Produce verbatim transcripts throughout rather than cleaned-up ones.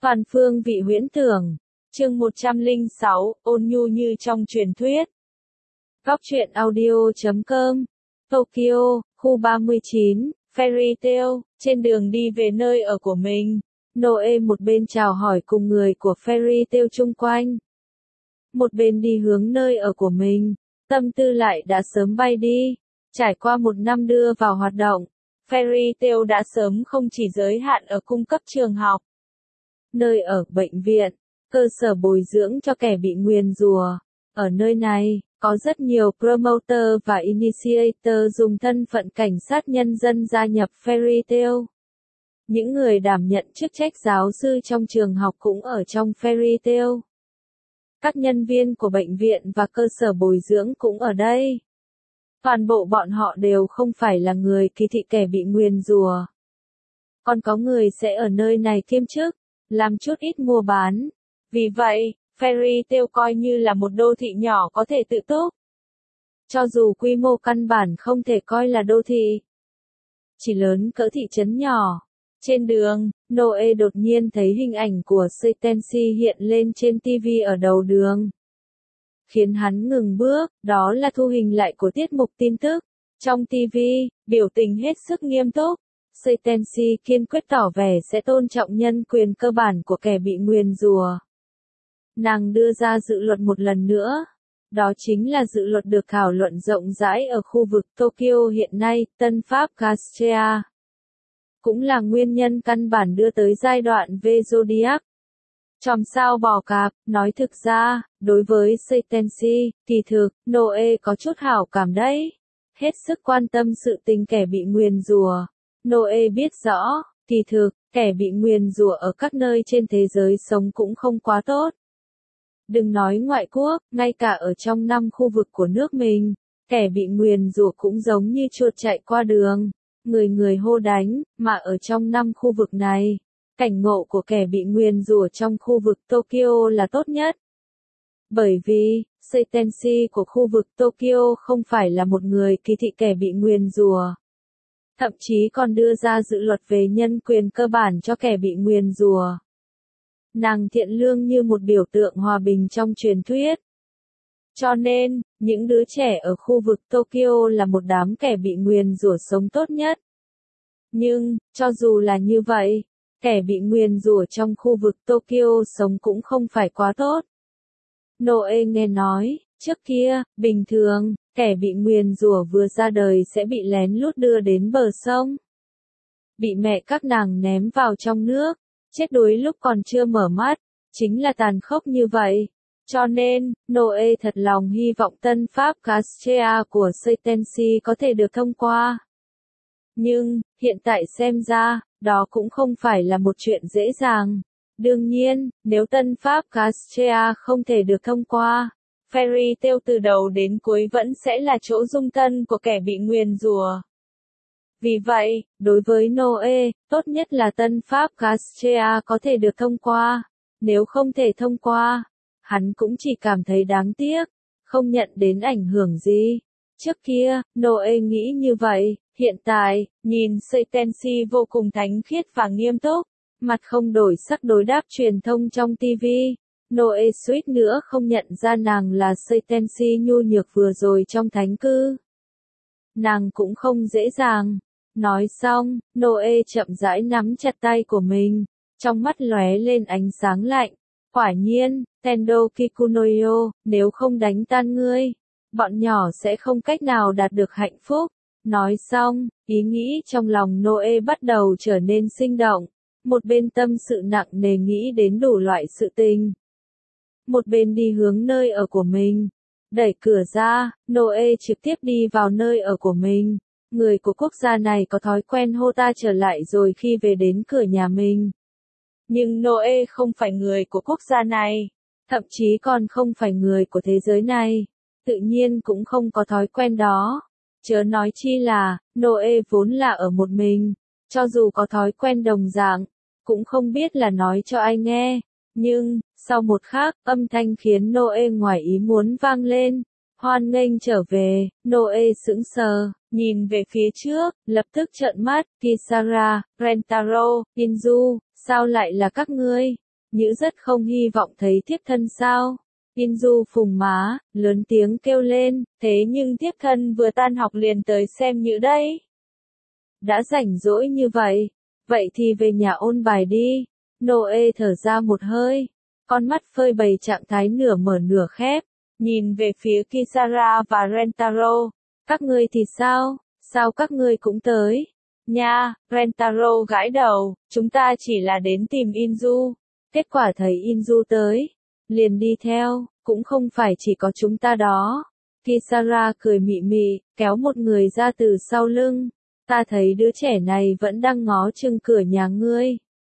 Toàn phương vị huyễn tưởng. Chương một trăm lẻ sáu, ôn nhu như trong truyền thuyết. Góc truyện audio chấm com. Tokyo, khu ba mươi chín, Fairy Tail, trên đường đi về nơi ở của mình. Noe một bên chào hỏi cùng người của Fairy Tail chung quanh. Một bên đi hướng nơi ở của mình, tâm tư lại đã sớm bay đi. Trải qua một năm đưa vào hoạt động, Fairy Tail đã sớm không chỉ giới hạn ở cung cấp trường học, nơi ở, bệnh viện, cơ sở bồi dưỡng cho kẻ bị nguyền rủa. Ở nơi này, có rất nhiều promoter và initiator dùng thân phận cảnh sát nhân dân gia nhập Fairy Tail. Những người đảm nhận chức trách giáo sư trong trường học cũng ở trong Fairy Tail. Các nhân viên của bệnh viện và cơ sở bồi dưỡng cũng ở đây. Toàn bộ bọn họ đều không phải là người kỳ thị kẻ bị nguyền rủa. Còn có người sẽ ở nơi này kiêm chức, làm chút ít mua bán. Vì vậy, Fairy Tail coi như là một đô thị nhỏ có thể tự túc. Cho dù quy mô căn bản không thể coi là đô thị, chỉ lớn cỡ thị trấn nhỏ. Trên đường, Noe đột nhiên thấy hình ảnh của Stacy hiện lên trên ti vi ở đầu đường. Khiến hắn ngừng bước, đó là thu hình lại của tiết mục tin tức. Trong ti vi, biểu tình hết sức nghiêm túc. Stacy kiên quyết tỏ vẻ sẽ tôn trọng nhân quyền cơ bản của kẻ bị nguyền rủa. Nàng đưa ra dự luật một lần nữa. Đó chính là dự luật được thảo luận rộng rãi ở khu vực Tokyo hiện nay, Tân Pháp Castrea. Cũng là nguyên nhân căn bản đưa tới giai đoạn V Zodiac. Chòm sao bò cạp, nói thực ra, đối với Stacy, kỳ thực, Noe có chút hảo cảm đấy. Hết sức quan tâm sự tình kẻ bị nguyền rủa. Noe biết rõ, kỳ thực, kẻ bị nguyền rủa ở các nơi trên thế giới sống cũng không quá tốt. Đừng nói ngoại quốc, ngay cả ở trong năm khu vực của nước mình, kẻ bị nguyền rủa cũng giống như chuột chạy qua đường. Người người hô đánh, mà ở trong năm khu vực này, cảnh ngộ của kẻ bị nguyền rủa trong khu vực Tokyo là tốt nhất. Bởi vì, Stacy của khu vực Tokyo không phải là một người kỳ thị kẻ bị nguyền rủa. Thậm chí còn đưa ra dự luật về nhân quyền cơ bản cho kẻ bị nguyền rủa. Nàng thiện lương như một biểu tượng hòa bình trong truyền thuyết. Cho nên, những đứa trẻ ở khu vực Tokyo là một đám kẻ bị nguyền rủa sống tốt nhất. Nhưng, cho dù là như vậy, kẻ bị nguyền rủa trong khu vực Tokyo sống cũng không phải quá tốt. Noe nghe nói, trước kia, bình thường, kẻ bị nguyền rủa vừa ra đời sẽ bị lén lút đưa đến bờ sông. Bị mẹ các nàng ném vào trong nước, chết đuối lúc còn chưa mở mắt, chính là tàn khốc như vậy. Cho nên, Noe thật lòng hy vọng Tân Pháp Castrea của Stacy có thể được thông qua. Nhưng, hiện tại xem ra, đó cũng không phải là một chuyện dễ dàng. Đương nhiên, nếu Tân Pháp Castrea không thể được thông qua, Fairy Tail từ đầu đến cuối vẫn sẽ là chỗ dung thân của kẻ bị nguyền rủa. Vì vậy, đối với Noe, tốt nhất là Tân Pháp Castrea có thể được thông qua. Nếu không thể thông qua, hắn cũng chỉ cảm thấy đáng tiếc, không nhận đến ảnh hưởng gì. Trước kia, Noe nghĩ như vậy, hiện tại, nhìn Stacy vô cùng thánh khiết và nghiêm túc, mặt không đổi sắc đối đáp truyền thông trong ti vi. Noe suýt nữa không nhận ra nàng là Stacy nhu nhược vừa rồi trong thánh cư. Nàng cũng không dễ dàng. Nói xong, Noe chậm rãi nắm chặt tay của mình, trong mắt lóe lên ánh sáng lạnh. Quả nhiên, Tendo Kikunoyo, nếu không đánh tan ngươi, bọn nhỏ sẽ không cách nào đạt được hạnh phúc. Nói xong, ý nghĩ trong lòng Noe bắt đầu trở nên sinh động. Một bên tâm sự nặng nề nghĩ đến đủ loại sự tình. Một bên đi hướng nơi ở của mình. Đẩy cửa ra, Noe trực tiếp đi vào nơi ở của mình. Người của quốc gia này có thói quen hô ta trở lại rồi khi về đến cửa nhà mình. Nhưng Noe không phải người của quốc gia này, thậm chí còn không phải người của thế giới này, tự nhiên cũng không có thói quen đó. Chớ nói chi là, Noe vốn là ở một mình, cho dù có thói quen đồng dạng, cũng không biết là nói cho ai nghe. Nhưng, sau một khắc, âm thanh khiến Noe ngoài ý muốn vang lên. Hoan nghênh trở về, Noe sững sờ, nhìn về phía trước, lập tức trợn mắt, Kisara, Rentaro, Inzu, sao lại là các ngươi? Nhữ rất không hy vọng thấy thiếp thân sao? Indu phùng má, lớn tiếng kêu lên, thế nhưng thiếp thân vừa tan học liền tới xem Nhữ đây. Đã rảnh rỗi như vậy, vậy thì về nhà ôn bài đi. Noe thở ra một hơi, con mắt phơi bày trạng thái nửa mở nửa khép, nhìn về phía Kisara và Rentaro. Các ngươi thì sao? Sao các ngươi cũng tới? Nha, Rentaro gãi đầu, chúng ta chỉ là đến tìm Indu. Kết quả thấy Indu tới, liền đi theo, cũng không phải chỉ có chúng ta đó. Kisara cười mị mị, kéo một người ra từ sau lưng. Ta thấy đứa trẻ này vẫn đang ngó chừng cửa nhà ngươi.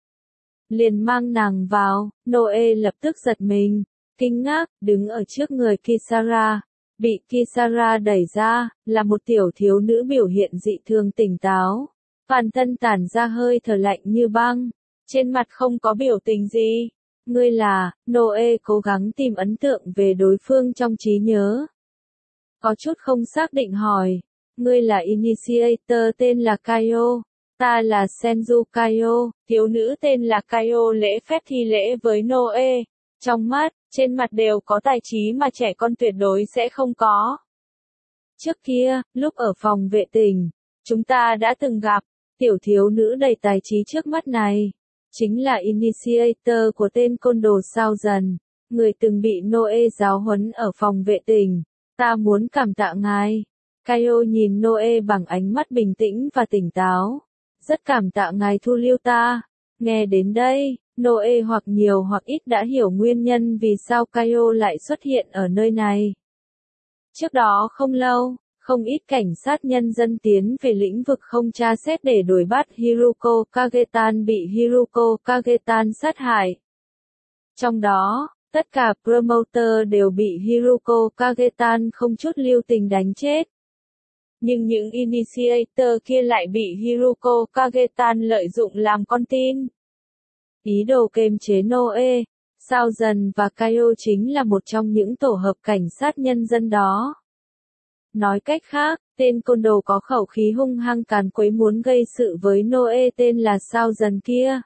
Liền mang nàng vào, Noe lập tức giật mình, kinh ngác, đứng ở trước người Kisara. Bị Kisara đẩy ra, là một tiểu thiếu nữ biểu hiện dị thường tỉnh táo. Toàn thân tản ra hơi thở lạnh như băng, trên mặt không có biểu tình gì. Ngươi là, Noe cố gắng tìm ấn tượng về đối phương trong trí nhớ. Có chút không xác định hỏi, ngươi là Initiator tên là Kaio, ta là Senju Kaio, thiếu nữ tên là Kaio lễ phép thi lễ với Noe, trong mắt, trên mặt đều có tài trí mà trẻ con tuyệt đối sẽ không có. Trước kia, lúc ở phòng vệ tỉnh, chúng ta đã từng gặp, tiểu thiếu nữ đầy tài trí trước mắt này. Chính là Initiator của tên côn đồ sao dần, người từng bị Noe giáo huấn ở phòng vệ tỉnh. Ta muốn cảm tạ ngài. Kaio nhìn Noe bằng ánh mắt bình tĩnh và tỉnh táo. Rất cảm tạ ngài thu lưu ta. Nghe đến đây, Noe hoặc nhiều hoặc ít đã hiểu nguyên nhân vì sao Kaio lại xuất hiện ở nơi này. Trước đó không lâu, không ít cảnh sát nhân dân tiến về lĩnh vực không tra xét để đuổi bắt Hiruko Kagetan bị Hiruko Kagetan sát hại. Trong đó, tất cả promoter đều bị Hiruko Kagetan không chút lưu tình đánh chết. Nhưng những initiator kia lại bị Hiruko Kagetan lợi dụng làm con tin. Ý đồ kiềm chế Noe, Sao Dần và Kaio chính là một trong những tổ hợp cảnh sát nhân dân đó. Nói cách khác, tên côn đồ có khẩu khí hung hăng càn quấy muốn gây sự với Noe tên là Sao Dần kia.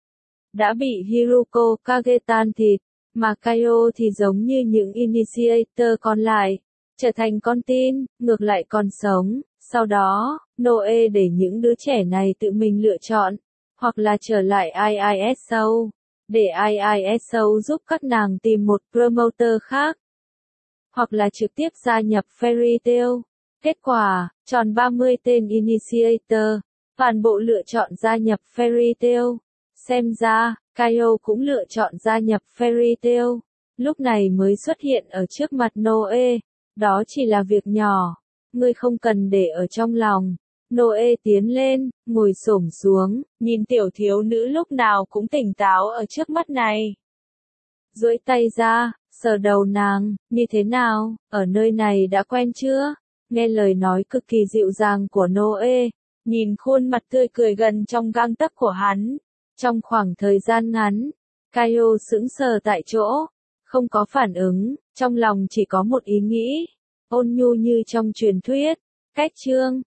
Đã bị Hiruko Kagetan thịt, mà Kaio thì giống như những initiator còn lại, trở thành con tin, ngược lại còn sống. Sau đó, Noe để những đứa trẻ này tự mình lựa chọn, hoặc là trở lại i i ét o, để i i ét o giúp các nàng tìm một promoter khác. Hoặc là trực tiếp gia nhập Fairy Tail. Kết quả, tròn ba mươi tên Initiator, toàn bộ lựa chọn gia nhập Fairy Tail. Xem ra, Kaio cũng lựa chọn gia nhập Fairy Tail. Lúc này mới xuất hiện ở trước mặt Noe. Đó chỉ là việc nhỏ. Ngươi không cần để ở trong lòng. Noe tiến lên, ngồi xổm xuống, nhìn tiểu thiếu nữ lúc nào cũng tỉnh táo ở trước mắt này. Duỗi tay ra, sờ đầu nàng, như thế nào, ở nơi này đã quen chưa? Nghe lời nói cực kỳ dịu dàng của Noe, nhìn khuôn mặt tươi cười gần trong gang tấc của hắn. Trong khoảng thời gian ngắn, Kaio sững sờ tại chỗ, không có phản ứng, trong lòng chỉ có một ý nghĩ, ôn nhu như trong truyền thuyết. Cách chương